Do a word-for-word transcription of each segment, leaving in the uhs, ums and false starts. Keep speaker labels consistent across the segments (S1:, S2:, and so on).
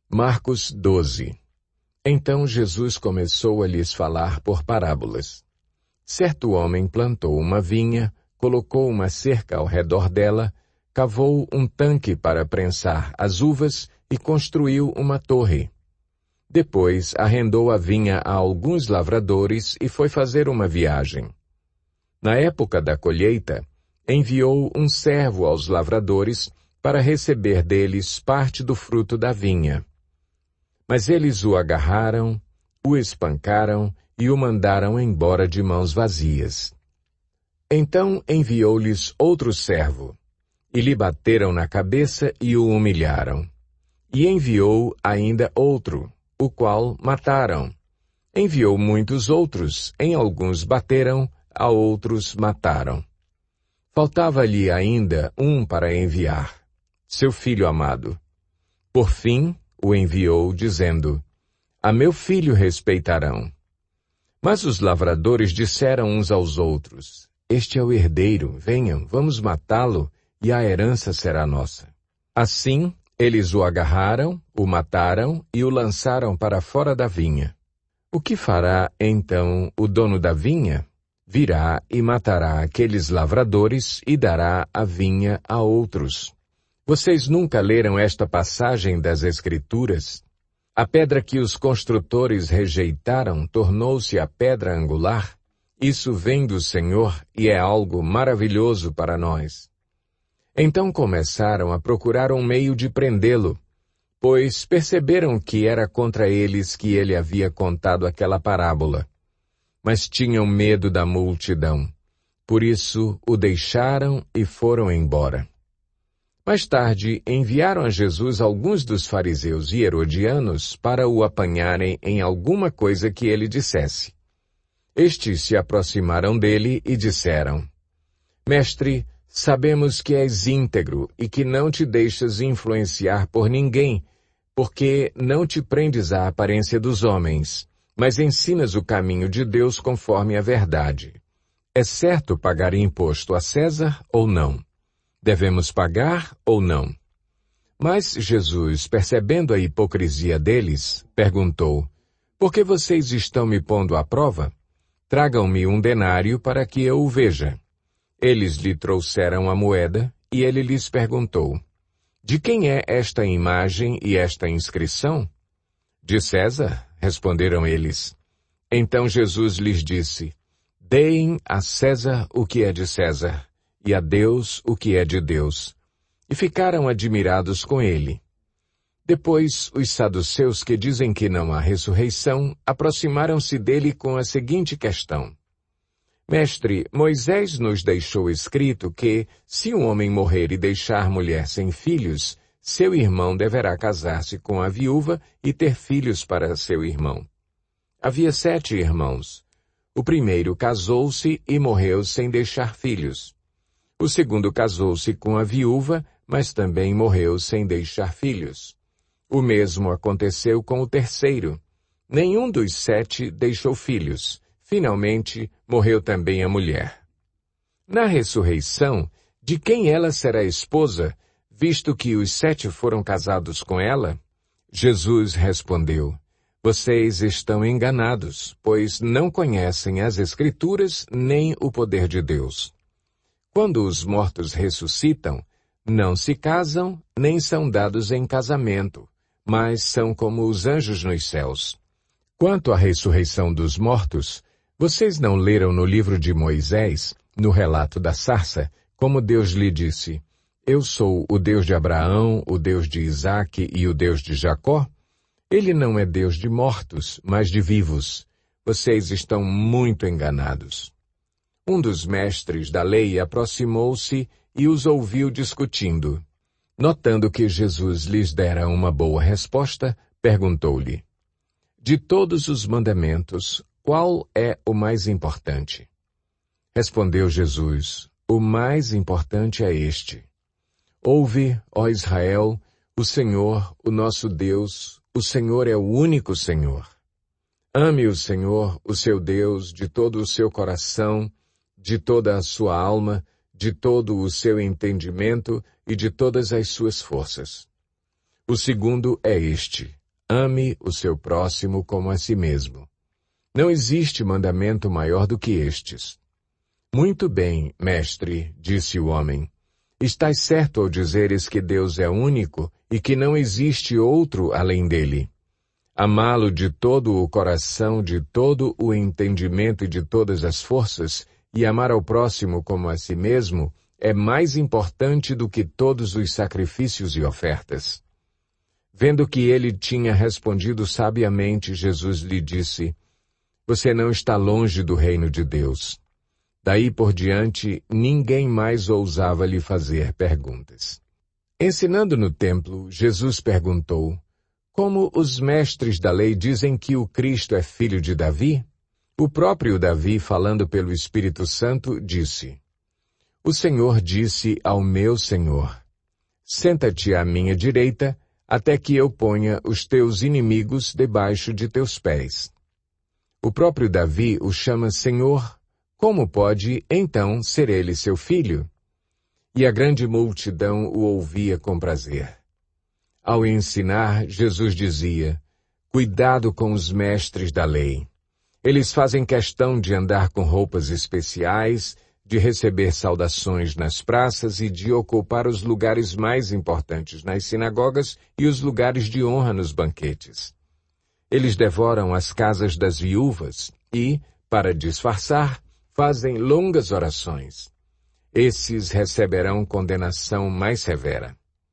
S1: Marcos doze. Então Jesus começou a lhes falar por parábolas. Certo homem plantou uma vinha, colocou uma cerca ao redor dela, cavou um tanque para prensar as uvas e construiu uma torre. Depois arrendou a vinha a alguns lavradores e foi fazer uma viagem. Na época da colheita, enviou um servo aos lavradores para receber deles parte do fruto da vinha. Mas eles o agarraram, o espancaram e o mandaram embora de mãos vazias. Então enviou-lhes outro servo, e lhe bateram na cabeça e o humilharam. E enviou ainda outro, o qual mataram. Enviou muitos outros, em alguns bateram, a outros mataram. Faltava-lhe ainda um para enviar, seu filho amado. Por fim, o enviou, dizendo, a meu filho respeitarão. Mas os lavradores disseram uns aos outros, este é o herdeiro, venham, vamos matá-lo, e a herança será nossa. Assim, eles o agarraram, o mataram e o lançaram para fora da vinha. O que fará, então, o dono da vinha? Virá e matará aqueles lavradores e dará a vinha a outros. Vocês nunca leram esta passagem das Escrituras? A pedra que os construtores rejeitaram tornou-se a pedra angular. Isso vem do Senhor e é algo maravilhoso para nós. Então começaram a procurar um meio de prendê-lo, pois perceberam que era contra eles que ele havia contado aquela parábola. Mas tinham medo da multidão. Por isso o deixaram e foram embora. Mais tarde, enviaram a Jesus alguns dos fariseus e herodianos para o apanharem em alguma coisa que ele dissesse. Estes se aproximaram dele e disseram, Mestre, sabemos que és íntegro e que não te deixas influenciar por ninguém, porque não te prendes à aparência dos homens, mas ensinas o caminho de Deus conforme a verdade. É certo pagar imposto a César ou não? Devemos pagar ou não? Mas Jesus, percebendo a hipocrisia deles, perguntou, por que vocês estão me pondo à prova? Tragam-me um denário para que eu o veja. Eles lhe trouxeram a moeda e ele lhes perguntou, de quem é esta imagem e esta inscrição? De César, responderam eles. Então Jesus lhes disse, deem a César o que é de César, e a Deus o que é de Deus. E ficaram admirados com ele. Depois, os saduceus que dizem que não há ressurreição, aproximaram-se dele com a seguinte questão. Mestre, Moisés nos deixou escrito que, se um homem morrer e deixar mulher sem filhos, seu irmão deverá casar-se com a viúva e ter filhos para seu irmão. Havia sete irmãos. O primeiro casou-se e morreu sem deixar filhos. O segundo casou-se com a viúva, mas também morreu sem deixar filhos. O mesmo aconteceu com o terceiro. Nenhum dos sete deixou filhos. Finalmente, morreu também a mulher. Na ressurreição, de quem ela será esposa, visto que os sete foram casados com ela? Jesus respondeu, vocês estão enganados, pois não conhecem as Escrituras nem o poder de Deus. Quando os mortos ressuscitam, não se casam, nem são dados em casamento, mas são como os anjos nos céus. Quanto à ressurreição dos mortos, vocês não leram no livro de Moisés, no relato da sarça, como Deus lhe disse, eu sou o Deus de Abraão, o Deus de Isaque e o Deus de Jacó? Ele não é Deus de mortos, mas de vivos. Vocês estão muito enganados. Um dos mestres da lei aproximou-se e os ouviu discutindo. Notando que Jesus lhes dera uma boa resposta, perguntou-lhe, de todos os mandamentos, qual é o mais importante? Respondeu Jesus, o mais importante é este. Ouve, ó Israel, o Senhor, o nosso Deus, o Senhor é o único Senhor. Ame o Senhor, o seu Deus, de todo o seu coração, de toda a sua alma, de todo o seu entendimento e de todas as suas forças. O segundo é este, ame o seu próximo como a si mesmo. Não existe mandamento maior do que estes. Muito bem, mestre, disse o homem. Estás certo ao dizeres que Deus é único e que não existe outro além dele. Amá-lo de todo o coração, de todo o entendimento e de todas as forças, e amar ao próximo como a si mesmo, é mais importante do que todos os sacrifícios e ofertas. Vendo que ele tinha respondido sabiamente, Jesus lhe disse, você não está longe do reino de Deus. Daí por diante, ninguém mais ousava lhe fazer perguntas. Ensinando no templo, Jesus perguntou, como os mestres da lei dizem que o Cristo é filho de Davi? O próprio Davi, falando pelo Espírito Santo, disse, o Senhor disse ao meu Senhor, senta-te à minha direita, até que eu ponha os teus inimigos debaixo de teus pés. O próprio Davi o chama Senhor, como pode, então, ser ele seu filho? E a grande multidão o ouvia com prazer. Ao ensinar, Jesus dizia, cuidado com os mestres da lei. Eles fazem questão de andar com roupas especiais, de receber saudações nas praças e de ocupar os lugares mais importantes nas sinagogas e os lugares de honra nos banquetes. Eles devoram as casas das viúvas e, para disfarçar, fazem longas orações. Esses receberão condenação mais severa.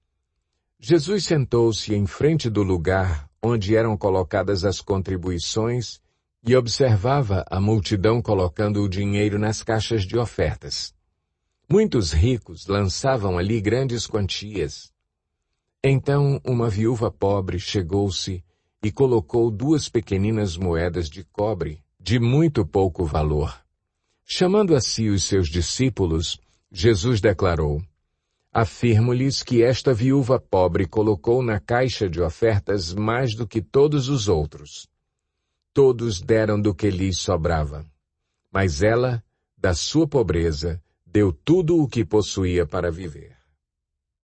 S1: Jesus sentou-se em frente do lugar onde eram colocadas as contribuições e observava a multidão colocando o dinheiro nas caixas de ofertas. Muitos ricos lançavam ali grandes quantias. Então uma viúva pobre chegou-se e colocou duas pequeninas moedas de cobre, de muito pouco valor. Chamando a si os seus discípulos, Jesus declarou, afirmo-lhes que esta viúva pobre colocou na caixa de ofertas mais do que todos os outros. Todos deram do que lhes sobrava, mas ela, da sua pobreza, deu tudo o que possuía para viver.